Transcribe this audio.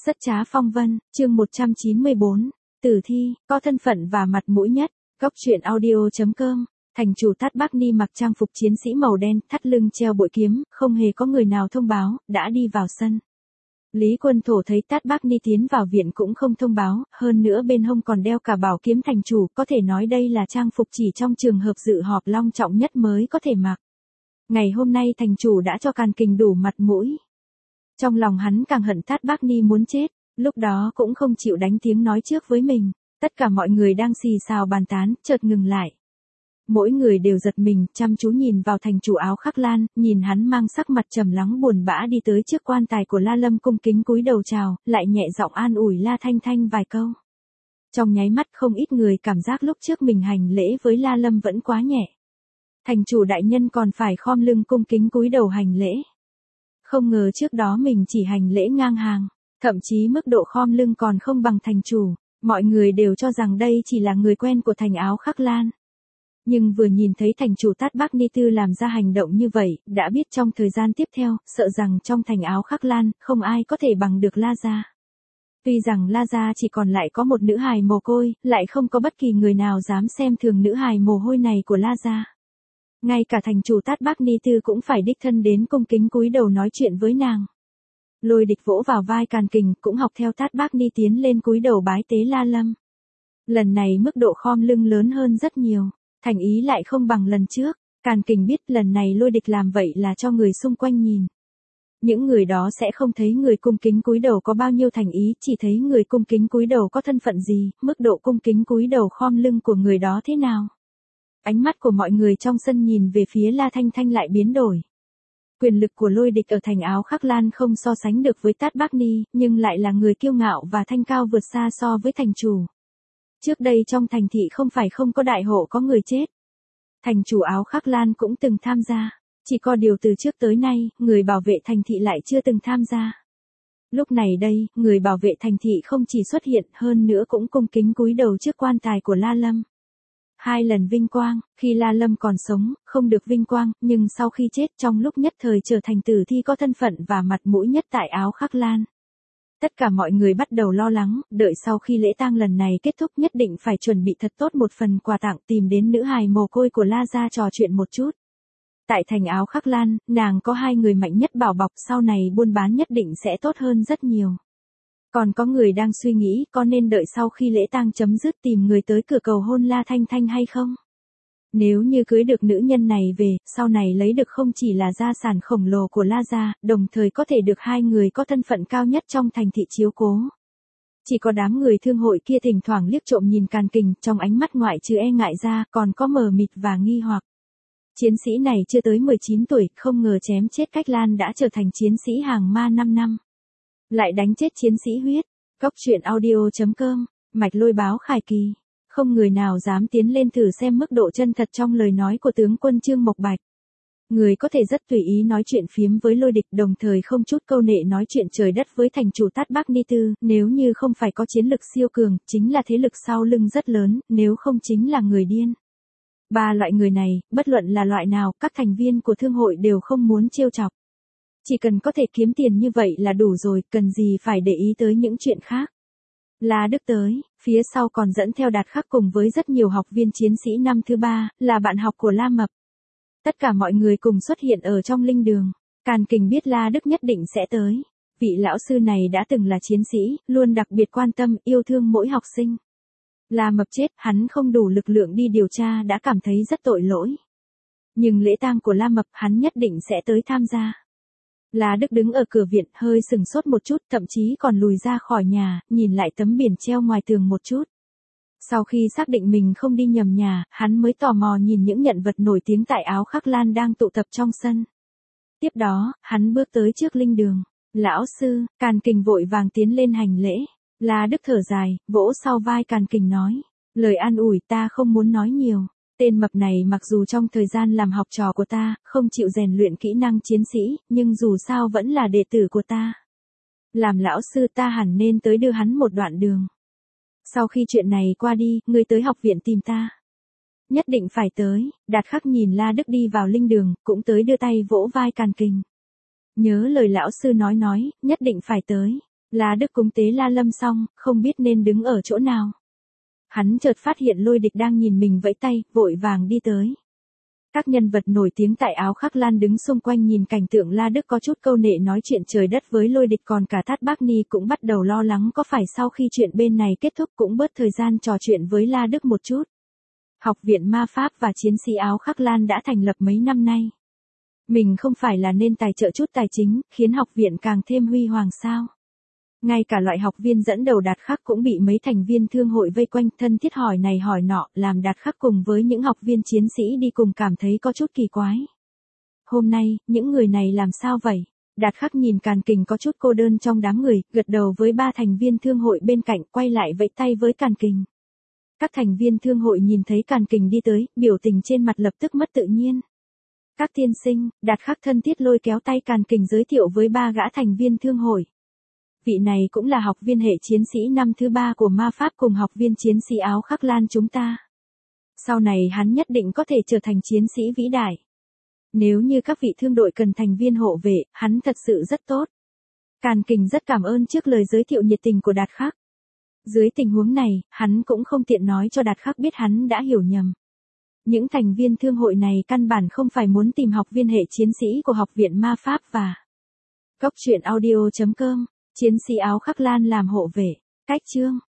Rất trá phong vân, chương 194, tử thi, có thân phận và mặt mũi nhất, góc truyện audio.com, thành chủ Tát Bắc Ni mặc trang phục chiến sĩ màu đen, thắt lưng treo bội kiếm, không hề có người nào thông báo, đã đi vào sân. Lý Quân Thổ thấy Tát Bắc Ni tiến vào viện cũng không thông báo, hơn nữa bên hông còn đeo cả bảo kiếm thành chủ, có thể nói đây là trang phục chỉ trong trường hợp dự họp long trọng nhất mới có thể mặc. Ngày hôm nay thành chủ đã cho Càn Kình đủ mặt mũi. Trong lòng hắn càng hận Tát Bắc Ni muốn chết, lúc đó cũng không chịu đánh tiếng nói trước với mình. Tất cả mọi người đang xì xào bàn tán, chợt ngừng lại. Mỗi người đều giật mình, chăm chú nhìn vào thành chủ áo khắc lan, nhìn hắn mang sắc mặt trầm lắng buồn bã đi tới trước quan tài của La Lâm cung kính cúi đầu chào, lại nhẹ giọng an ủi La Thanh Thanh vài câu. Trong nháy mắt không ít người cảm giác lúc trước mình hành lễ với La Lâm vẫn quá nhẹ. Thành chủ đại nhân còn phải khom lưng cung kính cúi đầu hành lễ. Không ngờ trước đó mình chỉ hành lễ ngang hàng, thậm chí mức độ khom lưng còn không bằng thành chủ, mọi người đều cho rằng đây chỉ là người quen của thành áo khắc lan. Nhưng vừa nhìn thấy thành chủ Tát Bắc Ni Tư làm ra hành động như vậy, đã biết trong thời gian tiếp theo, sợ rằng trong thành áo khắc lan, không ai có thể bằng được La Gia. Tuy rằng La Gia chỉ còn lại có một nữ hài mồ côi, lại không có bất kỳ người nào dám xem thường nữ hài mồ hôi này của La Gia. Ngay cả thành chủ Tát Bắc Ni Tư cũng phải đích thân đến cung kính cúi đầu nói chuyện với nàng. Lôi Địch vỗ vào vai Càn Kình, cũng học theo Tát Bắc Ni tiến lên cúi đầu bái tế La Lâm. Lần này mức độ khom lưng lớn hơn rất nhiều, thành ý lại không bằng lần trước. Càn Kình biết lần này Lôi Địch làm vậy là cho người xung quanh nhìn. Những người đó sẽ không thấy người cung kính cúi đầu có bao nhiêu thành ý, chỉ thấy người cung kính cúi đầu có thân phận gì, mức độ cung kính cúi đầu khom lưng của người đó thế nào. Ánh mắt của mọi người trong sân nhìn về phía La Thanh Thanh lại biến đổi. Quyền lực của Lôi Địch ở thành áo khắc lan không so sánh được với Tát Bắc Ni, nhưng lại là người kiêu ngạo và thanh cao vượt xa so với thành chủ. Trước đây trong thành thị không phải không có đại hộ có người chết. Thành chủ áo khắc lan cũng từng tham gia, chỉ có điều từ trước tới nay, người bảo vệ thành thị lại chưa từng tham gia. Lúc này đây, người bảo vệ thành thị không chỉ xuất hiện hơn nữa cũng cung kính cúi đầu trước quan tài của La Lâm. 2 lần vinh quang, khi La Lâm còn sống, không được vinh quang, nhưng sau khi chết trong lúc nhất thời trở thành tử thi có thân phận và mặt mũi nhất tại áo khắc lan. Tất cả mọi người bắt đầu lo lắng, đợi sau khi lễ tang lần này kết thúc nhất định phải chuẩn bị thật tốt một phần quà tặng, tìm đến nữ hài mồ côi của La Gia trò chuyện một chút. Tại thành áo khắc lan, nàng có 2 người mạnh nhất bảo bọc, sau này buôn bán nhất định sẽ tốt hơn rất nhiều. Còn có người đang suy nghĩ có nên đợi sau khi lễ tang chấm dứt tìm người tới cửa cầu hôn La Thanh Thanh hay không? Nếu như cưới được nữ nhân này về, sau này lấy được không chỉ là gia sản khổng lồ của La Gia, đồng thời có thể được 2 người có thân phận cao nhất trong thành thị chiếu cố. Chỉ có đám người thương hội kia thỉnh thoảng liếc trộm nhìn Càn Kình, trong ánh mắt ngoại trừ e ngại ra, còn có mờ mịt và nghi hoặc. Chiến sĩ này chưa tới 19 tuổi, không ngờ chém chết Cách Lan đã trở thành chiến sĩ hàng ma 5 năm. Lại đánh chết chiến sĩ huyết. Góc truyện audio.com, mạch lôi báo khải kỳ. Không người nào dám tiến lên thử xem mức độ chân thật trong lời nói của tướng quân Trương Mộc Bạch. Người có thể rất tùy ý nói chuyện phiếm với Lôi Địch, đồng thời không chút câu nệ nói chuyện trời đất với thành chủ Tát Bắc Ni Tư, nếu như không phải có chiến lực siêu cường, chính là thế lực sau lưng rất lớn, nếu không chính là người điên. 3 loại người này, bất luận là loại nào, các thành viên của thương hội đều không muốn trêu chọc. Chỉ cần có thể kiếm tiền như vậy là đủ rồi, cần gì phải để ý tới những chuyện khác. La Đức tới, phía sau còn dẫn theo Đạt Khắc cùng với rất nhiều học viên chiến sĩ năm thứ 3, là bạn học của La Mập. Tất cả mọi người cùng xuất hiện ở trong linh đường. Càn Kình biết La Đức nhất định sẽ tới. Vị lão sư này đã từng là chiến sĩ, luôn đặc biệt quan tâm, yêu thương mỗi học sinh. La Mập chết, hắn không đủ lực lượng đi điều tra đã cảm thấy rất tội lỗi. Nhưng lễ tang của La Mập hắn nhất định sẽ tới tham gia. La Đức đứng ở cửa viện hơi sừng sốt một chút, thậm chí còn lùi ra khỏi nhà, nhìn lại tấm biển treo ngoài tường một chút. Sau khi xác định mình không đi nhầm nhà, hắn mới tò mò nhìn những nhận vật nổi tiếng tại áo khắc lan đang tụ tập trong sân. Tiếp đó, hắn bước tới trước linh đường. Lão sư, Càn Kình vội vàng tiến lên hành lễ. La Đức thở dài, vỗ sau vai Càn Kình nói. Lời an ủi ta không muốn nói nhiều. Tên mập này mặc dù trong thời gian làm học trò của ta, không chịu rèn luyện kỹ năng chiến sĩ, nhưng dù sao vẫn là đệ tử của ta. Làm lão sư ta hẳn nên tới đưa hắn một đoạn đường. Sau khi chuyện này qua đi, ngươi tới học viện tìm ta. Nhất định phải tới. Đạt Khắc nhìn La Đức đi vào linh đường, cũng tới đưa tay vỗ vai Càn Kình. Nhớ lời lão sư nói, nhất định phải tới. La Đức cúng tế La Lâm xong, không biết nên đứng ở chỗ nào. Hắn chợt phát hiện Lôi Địch đang nhìn mình vẫy tay, vội vàng đi tới. Các nhân vật nổi tiếng tại Áo Khắc Lan đứng xung quanh nhìn cảnh tượng La Đức có chút câu nệ nói chuyện trời đất với Lôi Địch, còn cả Thát Bác Ni cũng bắt đầu lo lắng có phải sau khi chuyện bên này kết thúc cũng bớt thời gian trò chuyện với La Đức một chút. Học viện Ma Pháp và Chiến sĩ Áo Khắc Lan đã thành lập mấy năm nay. Mình không phải là nên tài trợ chút tài chính, khiến học viện càng thêm huy hoàng sao? Ngay cả loại học viên dẫn đầu Đạt Khắc cũng bị mấy thành viên thương hội vây quanh, thân thiết hỏi này hỏi nọ, làm Đạt Khắc cùng với những học viên chiến sĩ đi cùng cảm thấy có chút kỳ quái. Hôm nay, những người này làm sao vậy? Đạt Khắc nhìn Càn Kình có chút cô đơn trong đám người, gật đầu với 3 thành viên thương hội bên cạnh, quay lại vẫy tay với Càn Kình. Các thành viên thương hội nhìn thấy Càn Kình đi tới, biểu tình trên mặt lập tức mất tự nhiên. Các tiên sinh, Đạt Khắc thân thiết lôi kéo tay Càn Kình giới thiệu với 3 gã thành viên thương hội. Vị này cũng là học viên hệ chiến sĩ năm thứ 3 của ma pháp cùng học viên chiến sĩ Áo Khắc Lan chúng ta. Sau này hắn nhất định có thể trở thành chiến sĩ vĩ đại. Nếu như các vị thương đội cần thành viên hộ vệ, hắn thật sự rất tốt. Càn Kình rất cảm ơn trước lời giới thiệu nhiệt tình của Đạt Khắc. Dưới tình huống này, hắn cũng không tiện nói cho Đạt Khắc biết hắn đã hiểu nhầm. Những thành viên thương hội này căn bản không phải muốn tìm học viên hệ chiến sĩ của học viện ma pháp và Cốc truyện audio.com, chiến sĩ Áo Khắc Lan làm hộ vệ. Cách chương